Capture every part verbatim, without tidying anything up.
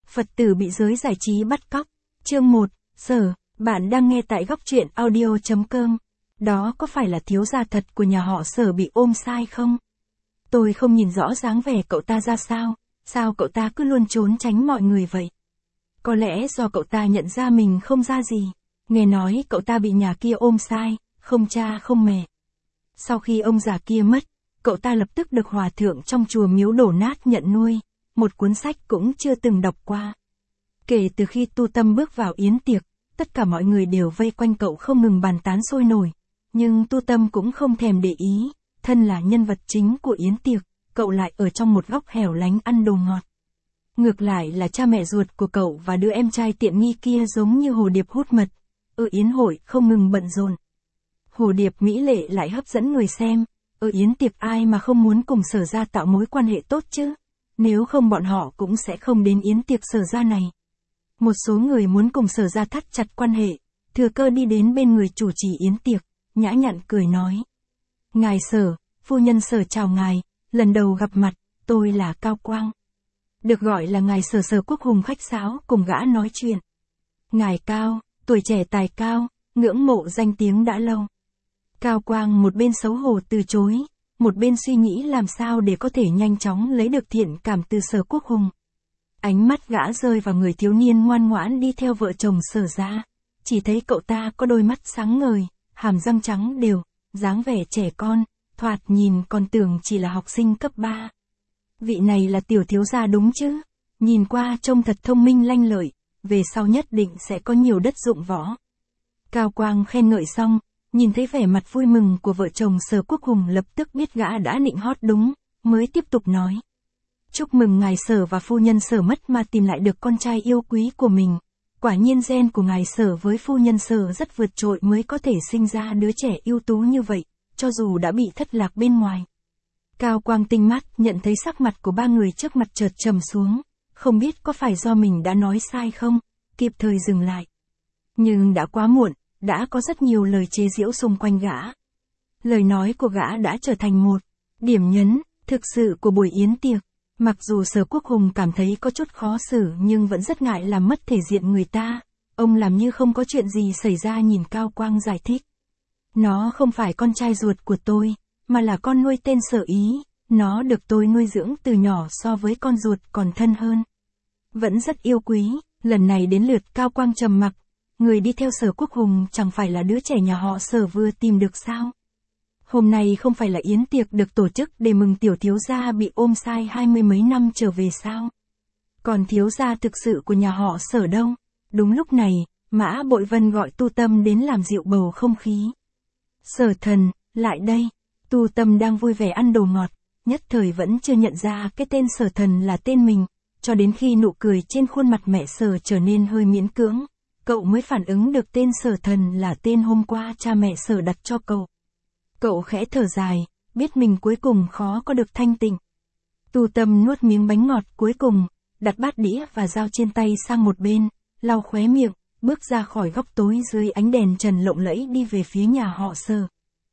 Phật tử bị giới giải trí bắt cóc. Chương một, Sở, bạn đang nghe tại góc truyện audio chấm com. Đó có phải là thiếu gia thật của nhà họ Sở bị ôm sai không? Tôi không nhìn rõ dáng vẻ cậu ta ra sao, sao cậu ta cứ luôn trốn tránh mọi người vậy? Có lẽ do cậu ta nhận ra mình không ra gì. Nghe nói cậu ta bị nhà kia ôm sai, không cha không mẹ. Sau khi ông già kia mất, cậu ta lập tức được hòa thượng trong chùa miếu đổ nát nhận nuôi, một cuốn sách cũng chưa từng đọc qua. Kể từ khi tu tâm bước vào yến tiệc, tất cả mọi người đều vây quanh cậu không ngừng bàn tán sôi nổi, nhưng tu tâm cũng không thèm để ý, thân là nhân vật chính của yến tiệc, cậu lại ở trong một góc hẻo lánh ăn đồ ngọt. Ngược lại là cha mẹ ruột của cậu và đứa em trai tiện nghi kia giống như hồ điệp hút mật, ở yến hội không ngừng bận rộn. Hồ điệp mỹ lệ lại hấp dẫn người xem, ở yến tiệc ai mà không muốn cùng Sở gia tạo mối quan hệ tốt chứ, nếu không bọn họ cũng sẽ không đến yến tiệc Sở gia này. Một số người muốn cùng Sở gia thắt chặt quan hệ, thừa cơ đi đến bên người chủ trì yến tiệc, nhã nhặn cười nói. Ngài Sở, phu nhân Sở chào ngài, lần đầu gặp mặt, tôi là Cao Quang. Được gọi là ngài Sở Sở Quốc Hùng khách sáo cùng gã nói chuyện. Ngài Cao, tuổi trẻ tài cao, ngưỡng mộ danh tiếng đã lâu. Cao Quang một bên xấu hổ từ chối, một bên suy nghĩ làm sao để có thể nhanh chóng lấy được thiện cảm từ Sở Quốc Hùng. Ánh mắt gã rơi vào người thiếu niên ngoan ngoãn đi theo vợ chồng Sở gia, chỉ thấy cậu ta có đôi mắt sáng ngời, hàm răng trắng đều, dáng vẻ trẻ con, thoạt nhìn còn tưởng chỉ là học sinh cấp ba. Vị này là tiểu thiếu gia đúng chứ, nhìn qua trông thật thông minh lanh lợi, về sau nhất định sẽ có nhiều đất dụng võ. Cao Quang khen ngợi xong, nhìn thấy vẻ mặt vui mừng của vợ chồng Sở Quốc Hùng lập tức biết gã đã nịnh hót đúng, mới tiếp tục nói. Chúc mừng ngài Sở và phu nhân Sở mất mà tìm lại được con trai yêu quý của mình. Quả nhiên gen của ngài Sở với phu nhân Sở rất vượt trội mới có thể sinh ra đứa trẻ ưu tú như vậy, cho dù đã bị thất lạc bên ngoài. Cao Quang tinh mắt nhận thấy sắc mặt của ba người trước mặt chợt trầm xuống, không biết có phải do mình đã nói sai không, kịp thời dừng lại. Nhưng đã quá muộn, đã có rất nhiều lời chế giễu xung quanh gã. Lời nói của gã đã trở thành một điểm nhấn thực sự của buổi yến tiệc. Mặc dù Sở Quốc Hùng cảm thấy có chút khó xử nhưng vẫn rất ngại làm mất thể diện người ta, ông làm như không có chuyện gì xảy ra nhìn Cao Quang giải thích. Nó không phải con trai ruột của tôi, mà là con nuôi tên Sở Ý, nó được tôi nuôi dưỡng từ nhỏ so với con ruột còn thân hơn. Vẫn rất yêu quý, lần này đến lượt Cao Quang trầm mặc, người đi theo Sở Quốc Hùng chẳng phải là đứa trẻ nhà họ Sở vừa tìm được sao? Hôm nay không phải là yến tiệc được tổ chức để mừng tiểu thiếu gia bị ôm sai hai mươi mấy năm trở về sao? Còn thiếu gia thực sự của nhà họ Sở đâu? Đúng lúc này, Mã Bội Vân gọi Tu Tâm đến làm dịu bầu không khí. Sở thần, lại đây. Tu Tâm đang vui vẻ ăn đồ ngọt, nhất thời vẫn chưa nhận ra cái tên Sở thần là tên mình, cho đến khi nụ cười trên khuôn mặt mẹ Sở trở nên hơi miễn cưỡng, cậu mới phản ứng được tên Sở thần là tên hôm qua cha mẹ Sở đặt cho cậu. Cậu khẽ thở dài, biết mình cuối cùng khó có được thanh tịnh. Tu Tâm nuốt miếng bánh ngọt cuối cùng, đặt bát đĩa và dao trên tay sang một bên, lau khóe miệng, bước ra khỏi góc tối dưới ánh đèn trần lộng lẫy đi về phía nhà họ Sở.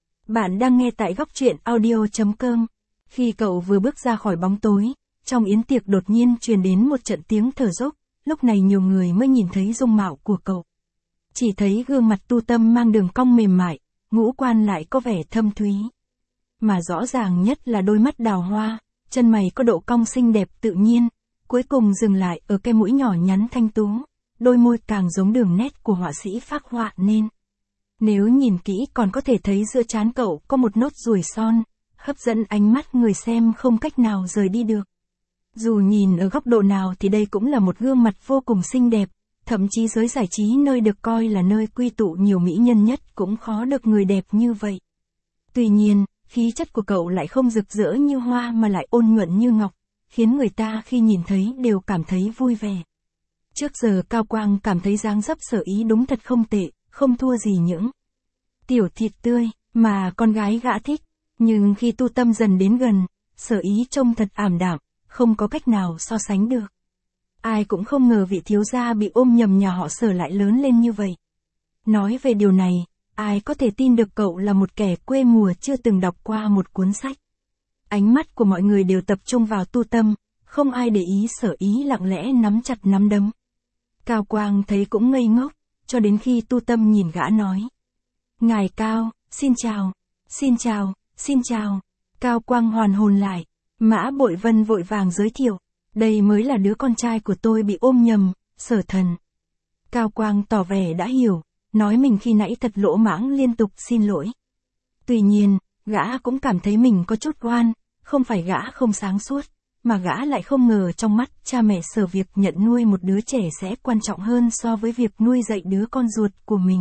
Bạn đang nghe tại góc truyện audio chấm com. Khi cậu vừa bước ra khỏi bóng tối, trong yến tiệc đột nhiên truyền đến một trận tiếng thở dốc, lúc này nhiều người mới nhìn thấy dung mạo của cậu. Chỉ thấy gương mặt Tu Tâm mang đường cong mềm mại, ngũ quan lại có vẻ thâm thúy. Mà rõ ràng nhất là đôi mắt đào hoa, chân mày có độ cong xinh đẹp tự nhiên, cuối cùng dừng lại ở cái mũi nhỏ nhắn thanh tú, đôi môi càng giống đường nét của họa sĩ phác họa nên. Nếu nhìn kỹ còn có thể thấy giữa trán cậu có một nốt ruồi son, hấp dẫn ánh mắt người xem không cách nào rời đi được. Dù nhìn ở góc độ nào thì đây cũng là một gương mặt vô cùng xinh đẹp. Thậm chí giới giải trí nơi được coi là nơi quy tụ nhiều mỹ nhân nhất cũng khó được người đẹp như vậy. Tuy nhiên, khí chất của cậu lại không rực rỡ như hoa mà lại ôn nhuận như ngọc, khiến người ta khi nhìn thấy đều cảm thấy vui vẻ. Trước giờ Cao Quang cảm thấy dáng dấp Sở Ý đúng thật không tệ, không thua gì những tiểu thịt tươi mà con gái gã thích, nhưng khi Tu Tâm dần đến gần, Sở Ý trông thật ảm đạm, không có cách nào so sánh được. Ai cũng không ngờ vị thiếu gia bị ôm nhầm nhà họ Sở lại lớn lên như vậy. Nói về điều này, ai có thể tin được cậu là một kẻ quê mùa chưa từng đọc qua một cuốn sách. Ánh mắt của mọi người đều tập trung vào Tu Tâm, không ai để ý Sở Ý lặng lẽ nắm chặt nắm đấm. Cao Quang thấy cũng ngây ngốc, cho đến khi Tu Tâm nhìn gã nói. Ngài Cao, xin chào, xin chào, xin chào. Cao Quang hoàn hồn lại, Mã Bội Vân vội vàng giới thiệu, đây mới là đứa con trai của tôi bị ôm nhầm, Sở Thần. Cao Quang tỏ vẻ đã hiểu, nói mình khi nãy thật lỗ mãng liên tục xin lỗi. Tuy nhiên, gã cũng cảm thấy mình có chút oan, không phải gã không sáng suốt, mà gã lại không ngờ trong mắt cha mẹ Sở việc nhận nuôi một đứa trẻ sẽ quan trọng hơn so với việc nuôi dạy đứa con ruột của mình.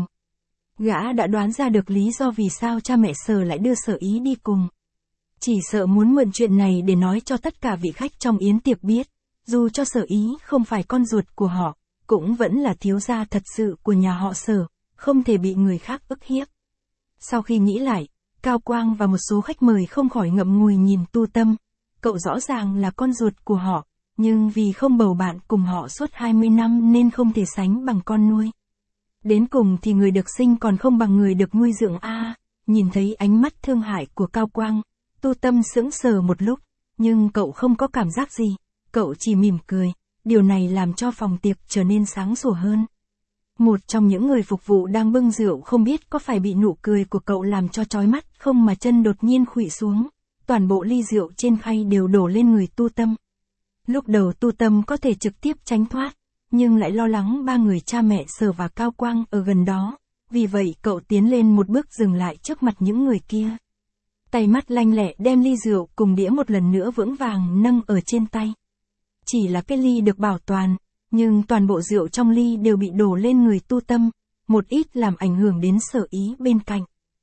Gã đã đoán ra được lý do vì sao cha mẹ Sở lại đưa Sở Ý đi cùng. Chỉ sợ muốn mượn chuyện này để nói cho tất cả vị khách trong yến tiệc biết, dù cho Sở Ý không phải con ruột của họ, cũng vẫn là thiếu gia thật sự của nhà họ Sở, không thể bị người khác ức hiếp. Sau khi nghĩ lại, Cao Quang và một số khách mời không khỏi ngậm ngùi nhìn Tu Tâm. Cậu rõ ràng là con ruột của họ, nhưng vì không bầu bạn cùng họ suốt hai mươi năm nên không thể sánh bằng con nuôi. Đến cùng thì người được sinh còn không bằng người được nuôi dưỡng a. À, nhìn thấy ánh mắt thương hại của Cao Quang, Tu Tâm sững sờ một lúc, nhưng cậu không có cảm giác gì, cậu chỉ mỉm cười, điều này làm cho phòng tiệc trở nên sáng sủa hơn. Một trong những người phục vụ đang bưng rượu không biết có phải bị nụ cười của cậu làm cho chói mắt không mà chân đột nhiên khuỵu xuống, toàn bộ ly rượu trên khay đều đổ lên người Tu Tâm. Lúc đầu Tu Tâm có thể trực tiếp tránh thoát, nhưng lại lo lắng ba người cha mẹ Sở và Cao Quang ở gần đó, vì vậy cậu tiến lên một bước dừng lại trước mặt những người kia. Tay mắt lanh lẹ đem ly rượu cùng đĩa một lần nữa vững vàng nâng ở trên tay. Chỉ là cái ly được bảo toàn, nhưng toàn bộ rượu trong ly đều bị đổ lên người Tu Tâm, một ít làm ảnh hưởng đến Sở Ý bên cạnh.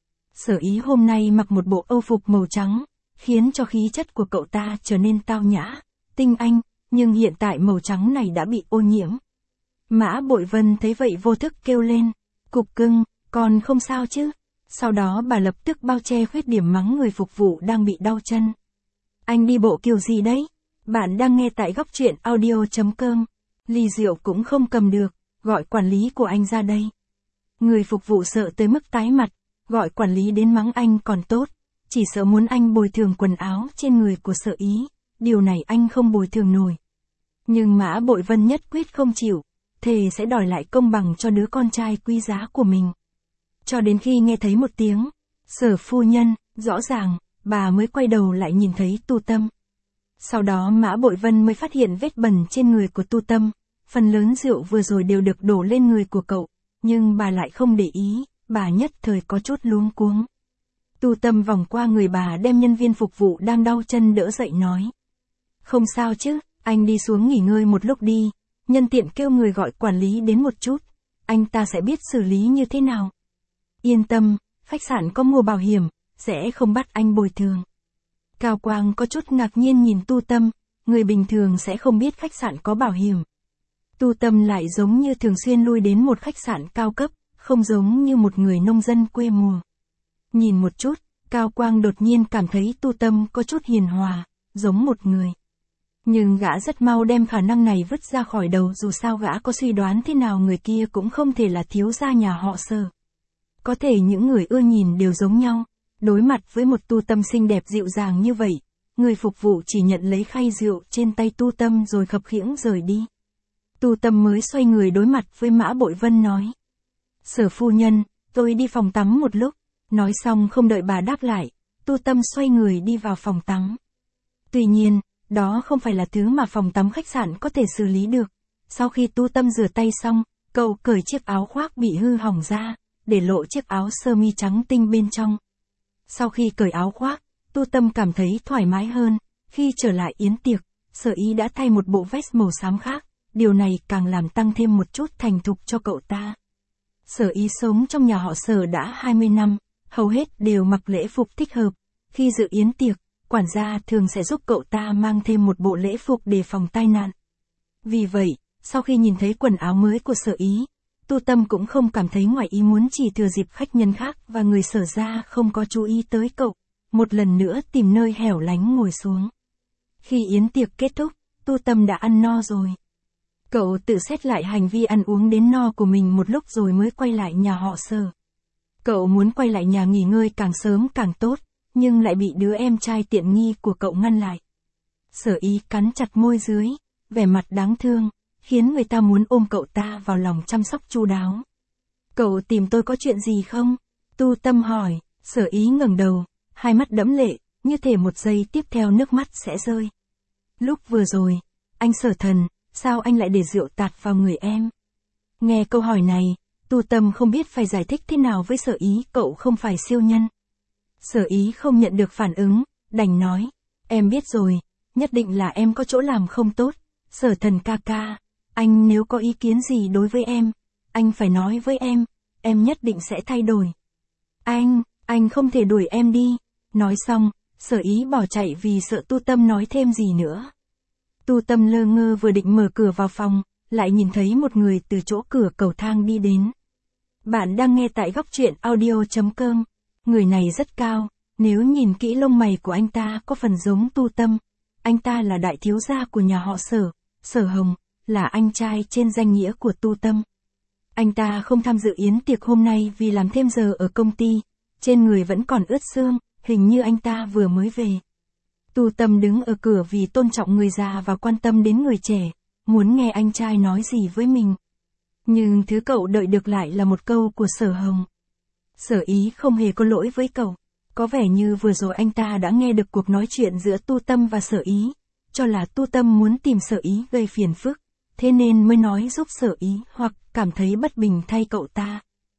Sở Ý hôm nay mặc một bộ âu phục màu trắng, khiến cho khí chất của cậu ta trở nên tao nhã, tinh anh, nhưng hiện tại màu trắng này đã bị ô nhiễm. Mã Bội Vân thấy vậy vô thức kêu lên, Cục Cưng, còn không sao chứ? Sau đó bà lập tức bao che khuyết điểm mắng người phục vụ đang bị đau chân. Anh đi bộ kiểu gì đấy? Bạn đang nghe tại góc truyện audio chấm com. Ly rượu cũng không cầm được, gọi quản lý của anh ra đây. Người phục vụ sợ tới mức tái mặt, gọi quản lý đến mắng anh còn tốt, chỉ sợ muốn anh bồi thường quần áo trên người của Sở Ý, điều này anh không bồi thường nổi. Nhưng Mã Bội Vân nhất quyết không chịu, thề sẽ đòi lại công bằng cho đứa con trai quý giá của mình. Cho đến khi nghe thấy một tiếng, Sở phu nhân, rõ ràng, bà mới quay đầu lại nhìn thấy Tu Tâm. Sau đó Mã Bội Vân mới phát hiện vết bẩn trên người của Tu Tâm, phần lớn rượu vừa rồi đều được đổ lên người của cậu, nhưng bà lại không để ý, bà nhất thời có chút luống cuống. Tu Tâm vòng qua người bà đem nhân viên phục vụ đang đau chân đỡ dậy nói. Không sao chứ, anh đi xuống nghỉ ngơi một lúc đi, nhân tiện kêu người gọi quản lý đến một chút, anh ta sẽ biết xử lý như thế nào. Yên tâm, khách sạn có mua bảo hiểm, sẽ không bắt anh bồi thường. Cao Quang có chút ngạc nhiên nhìn Tu Tâm, người bình thường sẽ không biết khách sạn có bảo hiểm. Tu Tâm lại giống như thường xuyên lui đến một khách sạn cao cấp, không giống như một người nông dân quê mùa. Nhìn một chút, Cao Quang đột nhiên cảm thấy Tu Tâm có chút hiền hòa, giống một người. Nhưng gã rất mau đem khả năng này vứt ra khỏi đầu, dù sao gã có suy đoán thế nào người kia cũng không thể là thiếu gia nhà họ Sở. Có thể những người ưa nhìn đều giống nhau, đối mặt với một Tu Tâm xinh đẹp dịu dàng như vậy, người phục vụ chỉ nhận lấy khay rượu trên tay Tu Tâm rồi khập khiễng rời đi. Tu Tâm mới xoay người đối mặt với Mã Bội Vân nói. Sở phu nhân, tôi đi phòng tắm một lúc. Nói xong không đợi bà đáp lại, Tu Tâm xoay người đi vào phòng tắm. Tuy nhiên, đó không phải là thứ mà phòng tắm khách sạn có thể xử lý được. Sau khi Tu Tâm rửa tay xong, cậu cởi chiếc áo khoác bị hư hỏng ra, để lộ chiếc áo sơ mi trắng tinh bên trong. Sau khi cởi áo khoác, Tu Tâm cảm thấy thoải mái hơn, khi trở lại yến tiệc, Sở Ý đã thay một bộ vest màu xám khác, điều này càng làm tăng thêm một chút thành thục cho cậu ta. Sở Ý sống trong nhà họ Sở đã hai mươi năm, hầu hết đều mặc lễ phục thích hợp, khi dự yến tiệc, quản gia thường sẽ giúp cậu ta mang thêm một bộ lễ phục để phòng tai nạn. Vì vậy, sau khi nhìn thấy quần áo mới của Sở Ý, Tu Tâm cũng không cảm thấy ngoài ý muốn, chỉ thừa dịp khách nhân khác và người Sở gia không có chú ý tới cậu, một lần nữa tìm nơi hẻo lánh ngồi xuống. Khi yến tiệc kết thúc, Tu Tâm đã ăn no rồi. Cậu tự xét lại hành vi ăn uống đến no của mình một lúc rồi mới quay lại nhà họ Sở. Cậu muốn quay lại nhà nghỉ ngơi càng sớm càng tốt, nhưng lại bị đứa em trai tiện nghi của cậu ngăn lại. Sở Ý cắn chặt môi dưới, vẻ mặt đáng thương, khiến người ta muốn ôm cậu ta vào lòng chăm sóc chu đáo. Cậu tìm tôi có chuyện gì không? Tu Tâm hỏi. Sở Ý ngẩng đầu, hai mắt đẫm lệ, như thể một giây tiếp theo nước mắt sẽ rơi. Lúc vừa rồi, anh Sở Thần, sao anh lại để rượu tạt vào người em? Nghe câu hỏi này, Tu Tâm không biết phải giải thích thế nào với Sở Ý, cậu không phải siêu nhân. Sở Ý không nhận được phản ứng, đành nói, em biết rồi, nhất định là em có chỗ làm không tốt. Sở Thần ca ca, anh nếu có ý kiến gì đối với em, anh phải nói với em, em nhất định sẽ thay đổi. Anh, anh không thể đuổi em đi. Nói xong, Sở Ý bỏ chạy vì sợ Tu Tâm nói thêm gì nữa. Tu Tâm lơ ngơ vừa định mở cửa vào phòng, lại nhìn thấy một người từ chỗ cửa cầu thang đi đến. Bạn đang nghe tại góc truyện audio.com. Người này rất cao, nếu nhìn kỹ lông mày của anh ta có phần giống Tu Tâm. Anh ta là đại thiếu gia của nhà họ Sở, Sở Hồng, là anh trai trên danh nghĩa của Tu Tâm. Anh ta không tham dự yến tiệc hôm nay vì làm thêm giờ ở công ty, trên người vẫn còn ướt sương, hình như anh ta vừa mới về. Tu Tâm đứng ở cửa vì tôn trọng người già và quan tâm đến người trẻ, muốn nghe anh trai nói gì với mình. Nhưng thứ cậu đợi được lại là một câu của Sở Hồng. Sở Ý không hề có lỗi với cậu, có vẻ như vừa rồi anh ta đã nghe được cuộc nói chuyện giữa Tu Tâm và Sở Ý, cho là Tu Tâm muốn tìm Sở Ý gây phiền phức, thế nên mới nói giúp Sở Ý hoặc cảm thấy bất bình thay cậu ta.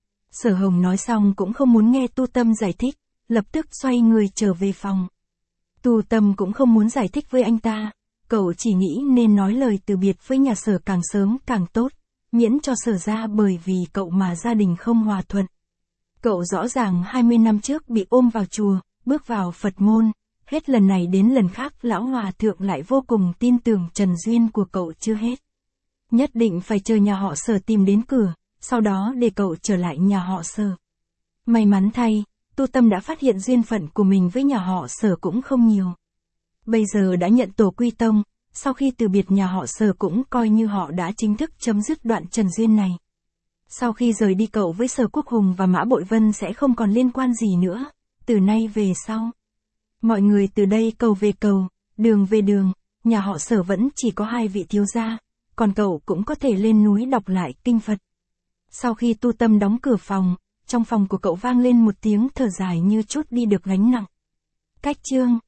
Sở Hồng nói xong cũng không muốn nghe Tu Tâm giải thích, lập tức xoay người trở về phòng. Tu Tâm cũng không muốn giải thích với anh ta, cậu chỉ nghĩ nên nói lời từ biệt với nhà Sở càng sớm càng tốt, miễn cho Sở ra bởi vì cậu mà gia đình không hòa thuận. Cậu rõ ràng hai mươi năm trước bị ôm vào chùa, bước vào Phật môn, hết lần này đến lần khác lão hòa thượng lại vô cùng tin tưởng trần duyên của cậu chưa hết. Nhất định phải chờ nhà họ Sở tìm đến cửa, sau đó để cậu trở lại nhà họ Sở. May mắn thay, Tu Tâm đã phát hiện duyên phận của mình với nhà họ Sở cũng không nhiều. Bây giờ đã nhận tổ quy tông, sau khi từ biệt nhà họ Sở cũng coi như họ đã chính thức chấm dứt đoạn trần duyên này. Sau khi rời đi cậu với Sở Quốc Hùng và Mã Bội Vân sẽ không còn liên quan gì nữa, từ nay về sau. Mọi người từ đây cầu về cầu, đường về đường, nhà họ Sở vẫn chỉ có hai vị thiếu gia, còn cậu cũng có thể lên núi đọc lại kinh Phật. Sau khi Tu Tâm đóng cửa phòng, trong phòng của cậu vang lên một tiếng thở dài như trút đi được gánh nặng. Cách chương